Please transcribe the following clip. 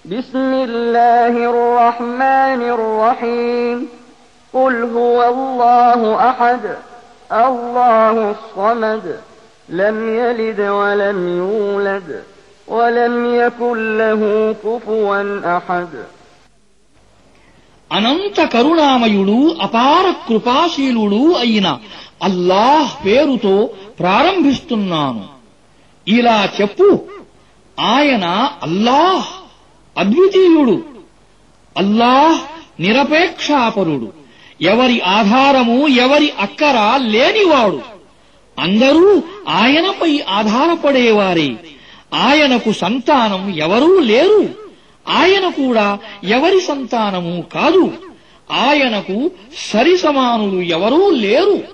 بسم الله الرحمن الرحيم قل هو الله أحد الله الصمد لم يلد ولم يولد ولم يكن له كفوا أحد. అనంత కరుణామయుడు అపార కృపాశీలుడు అయిన అల్లాహ్ పేరుతో ప్రారంభిస్తున్నాను. ఇలా చెప్పు, ఆయన అల్లాహ్ అద్వితీయుడు, అల్లాహ్ నిరపేక్షాపరుడు, ఎవరి ఆధారము ఎవరి అక్కర లేనివాడు. అందరూ ఆయనపై ఆధారపడేవారే. ఆయనకు సంతానం ఎవరూ లేరు, ఆయన కూడా ఎవరి సంతానము కాదు. ఆయనకు సరిసమానులు ఎవరూ లేరు.